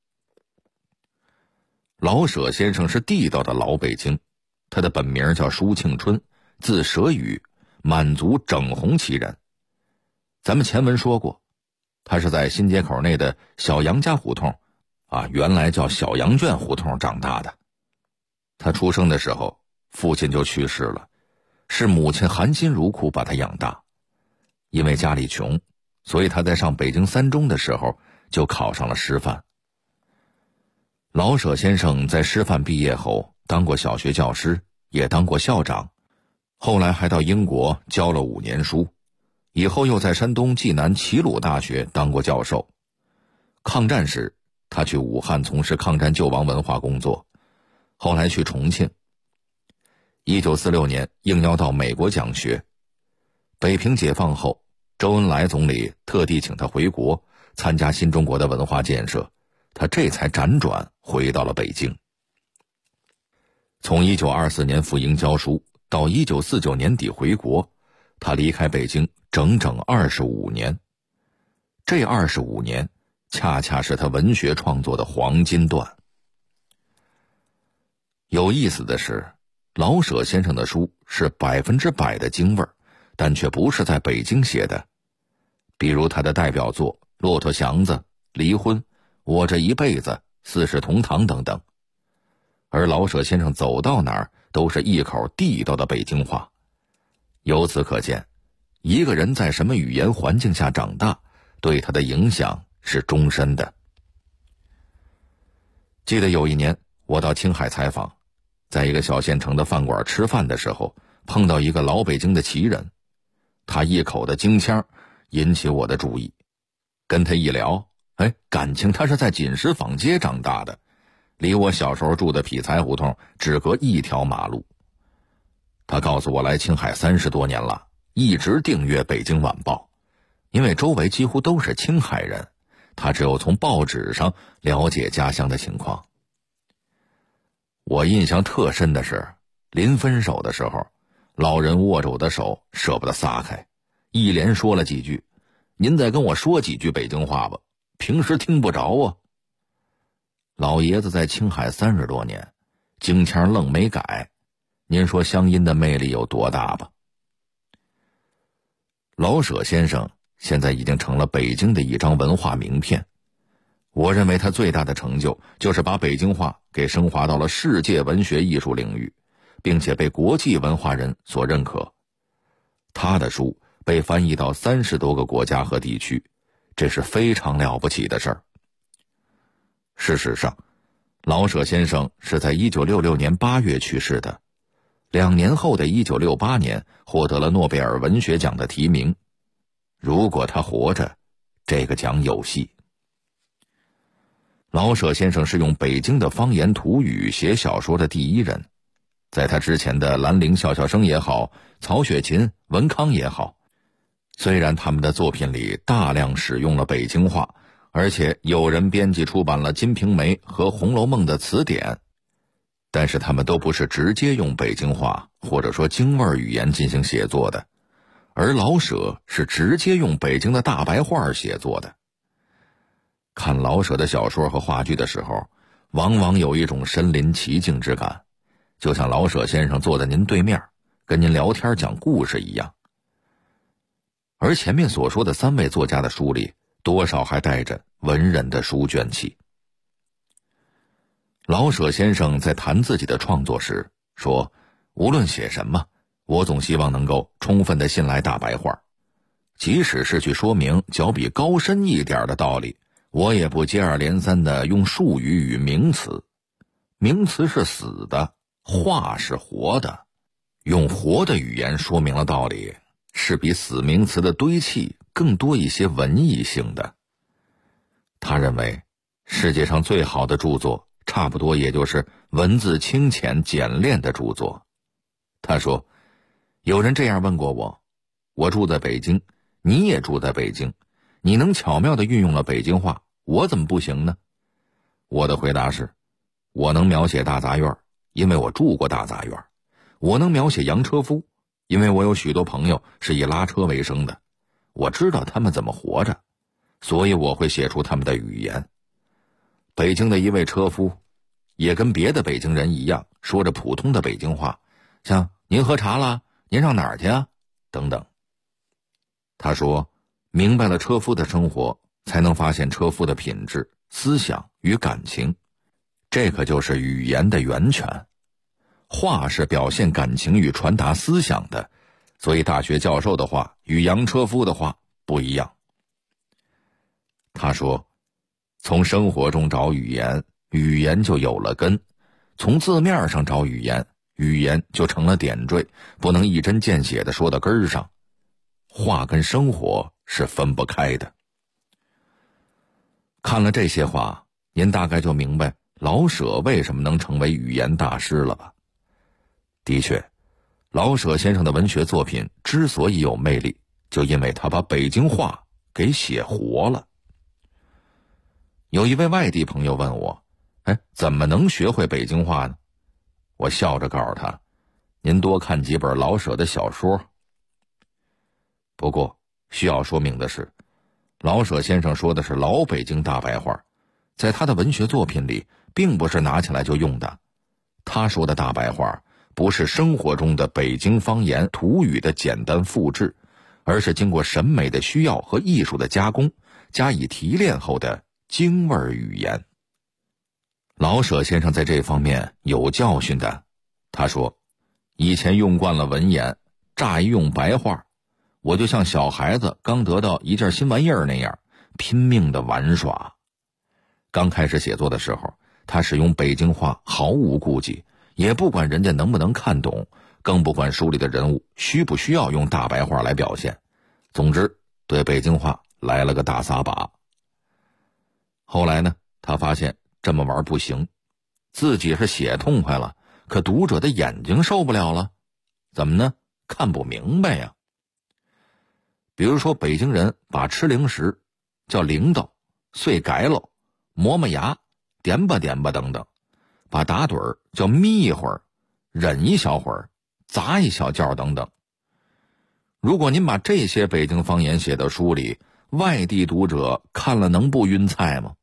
老舍先生是地道的老北京，他的本名叫舒庆春，字舍宇，满族整红旗人。咱们前文说过，他是在新街口内的小杨家胡同原来叫小杨圈胡同长大的。他出生的时候，父亲就去世了，是母亲含辛茹苦把他养大。因为家里穷，所以他在上北京三中的时候就考上了师范。老舍先生在师范毕业后当过小学教师，也当过校长，后来还到英国教了5年书，以后又在山东济南齐鲁大学当过教授。抗战时，他去武汉从事抗战救亡文化工作，后来去重庆。1946年应邀到美国讲学，北平解放后，周恩来总理特地请他回国参加新中国的文化建设，他这才辗转回到了北京。从1924年赴英教书到1949年底回国，他离开北京整整25年。这25年恰恰是他文学创作的黄金段。有意思的是，老舍先生的书是100%的京味儿，但却不是在北京写的。比如他的代表作《骆驼祥子》《离婚》《我这一辈子》《四世同堂》等等。而老舍先生走到哪儿都是一口地道的北京话。由此可见，一个人在什么语言环境下长大，对他的影响是终身的。记得有一年我到青海采访，在一个小县城的饭馆吃饭的时候，碰到一个老北京的旗人，他一口的京腔引起我的注意。跟他一聊，感情他是在锦石坊街长大的，离我小时候住的匹才胡同只隔一条马路。他告诉我来青海30多年了，一直订阅《北京晚报》，因为周围几乎都是青海人，他只有从报纸上了解家乡的情况。我印象特深的是，临分手的时候，老人握着我的手舍不得撒开，一连说了几句：“您再跟我说几句北京话吧，平时听不着啊。”老爷子在青海30多年，京腔愣没改，您说乡音的魅力有多大吧？老舍先生现在已经成了北京的一张文化名片。我认为他最大的成就就是把北京话给升华到了世界文学艺术领域，并且被国际文化人所认可。他的书被翻译到30多个国家和地区，这是非常了不起的事儿。事实上，老舍先生是在1966年8月去世的，2年后的1968年获得了诺贝尔文学奖的提名。如果他活着，这个奖有戏。老舍先生是用北京的方言土语写小说的第一人，在他之前的兰陵笑笑生也好，曹雪芹、文康也好，虽然他们的作品里大量使用了北京话，而且有人编辑出版了《金瓶梅》和《红楼梦》的词典，但是他们都不是直接用北京话或者说京味语言进行写作的，而老舍是直接用北京的大白话写作的。看老舍的小说和话剧的时候，往往有一种身临其境之感，就像老舍先生坐在您对面，跟您聊天讲故事一样。而前面所说的3位作家的书里，多少还带着文人的书卷气。 老舍先生在谈自己的创作时说，无论写什么，我总希望能够充分地信赖大白话，即使是去说明较比高深一点的道理，我也不接二连三地用术语与名词。名词是死的，话是活的，用活的语言说明了道理，是比死名词的堆砌更多一些文艺性的。他认为世界上最好的著作差不多也就是文字清浅简练的著作。他说，有人这样问过我，我住在北京，你也住在北京，你能巧妙地运用了北京话，我怎么不行呢？我的回答是，我能描写大杂院，因为我住过大杂院；我能描写洋车夫，因为我有许多朋友是以拉车为生的，我知道他们怎么活着，所以我会写出他们的语言。北京的一位车夫也跟别的北京人一样，说着普通的北京话，像您喝茶了，您上哪儿去啊等等。他说，明白了车夫的生活，才能发现车夫的品质、思想与感情，这可就是语言的源泉。话是表现感情与传达思想的，所以大学教授的话与洋车夫的话不一样。他说，从生活中找语言，语言就有了根；从字面上找语言，语言就成了点缀，不能一针见血地说到根儿上。话跟生活是分不开的。看了这些话，您大概就明白老舍为什么能成为语言大师了吧？的确，老舍先生的文学作品之所以有魅力，就因为他把北京话给写活了。有一位外地朋友问我，怎么能学会北京话呢？我笑着告诉他，您多看几本老舍的小说。不过需要说明的是，老舍先生说的是老北京大白话，在他的文学作品里并不是拿起来就用的。他说的大白话不是生活中的北京方言土语的简单复制，而是经过审美的需要和艺术的加工，加以提炼后的京味语言。老舍先生在这方面有教训的。他说，以前用惯了文言，乍一用白话，我就像小孩子刚得到一件新玩意儿那样，拼命的玩耍。刚开始写作的时候，他使用北京话毫无顾忌，也不管人家能不能看懂，更不管书里的人物需不需要用大白话来表现。总之，对北京话来了个大撒把。后来呢，他发现这么玩不行，自己是写痛快了，可读者的眼睛受不了了。怎么呢？看不明白呀。比如说，北京人把吃零食叫铃铛、碎改喽、磨磨牙、点吧点吧等等，把打盹儿叫眯一会儿、忍一小会儿、砸一小觉等等。如果您把这些北京方言写到书里，外地读者看了能不晕菜吗？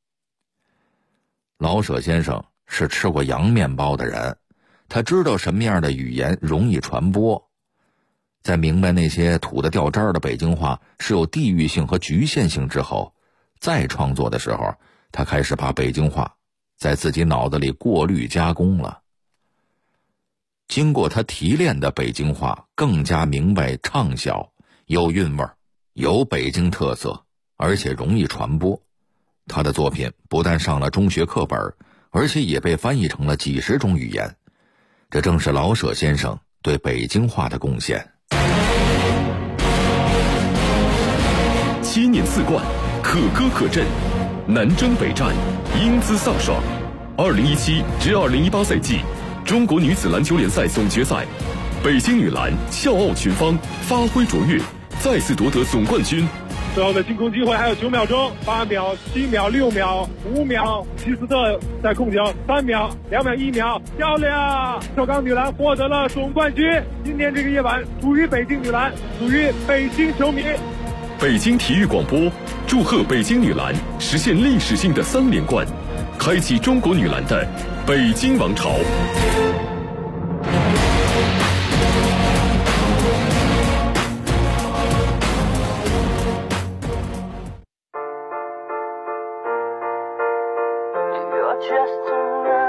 老舍先生是吃过洋面包的人，他知道什么样的语言容易传播。在明白那些土的掉渣的北京话是有地域性和局限性之后，再创作的时候，他开始把北京话在自己脑子里过滤加工了。经过他提炼的北京话更加明白畅销，有韵味，有北京特色，而且容易传播。他的作品不但上了中学课本，而且也被翻译成了几十种语言。这正是老舍先生对北京话的贡献。
7年4冠，可歌可阵，南征北战，英姿飒爽。2017至2018赛季中国女子篮球联赛总决赛，北京女篮笑傲群芳，发挥卓越，再次夺得总冠军。
最后的进攻机会还有9秒钟，8秒、7秒、6秒、5秒，希斯特在控球，3秒、2秒、1秒，漂亮！首钢女篮获得了总冠军。今天这个夜晚属于北京女篮，属于北京球迷。
北京体育广播祝贺北京女篮实现历史性的3连冠，开启中国女篮的北京王朝。
You're just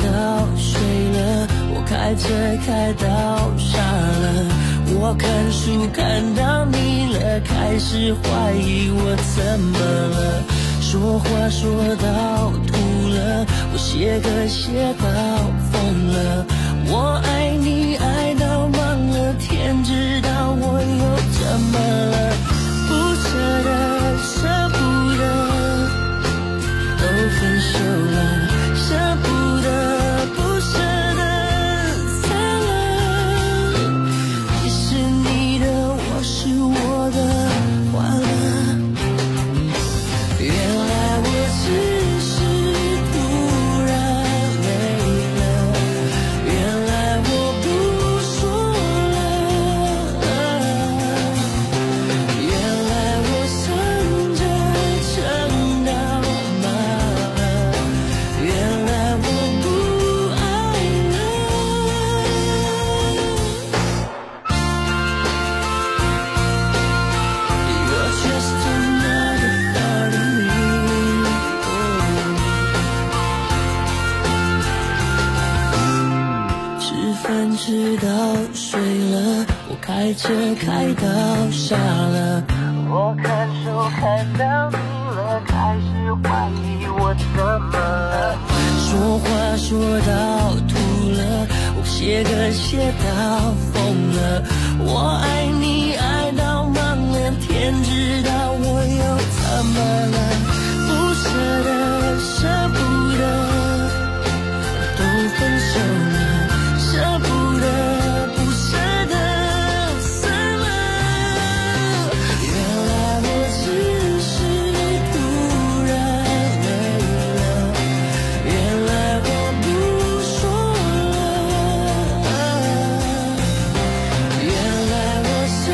到睡了，我开车开到傻了，我看书看到腻了，开始怀疑我怎么了，说话说到吐了，我写歌写到疯了，我爱你爱到忘了，天知道我又怎么了，不舍得舍不得都分手了，舍不得不舍得散了，其实你的我是我的坏了，原来我只是突然累了，原来我不说了，原来我撑着撑到麻了，原来我不爱了。You're just another part of me. 吃饭吃到睡了，我开车开到傻了，我看书看到腻了，开始怀疑我怎么了，说话说到吐了，我写歌写到疯了，我爱你爱到忘了，天知道我又怎么了。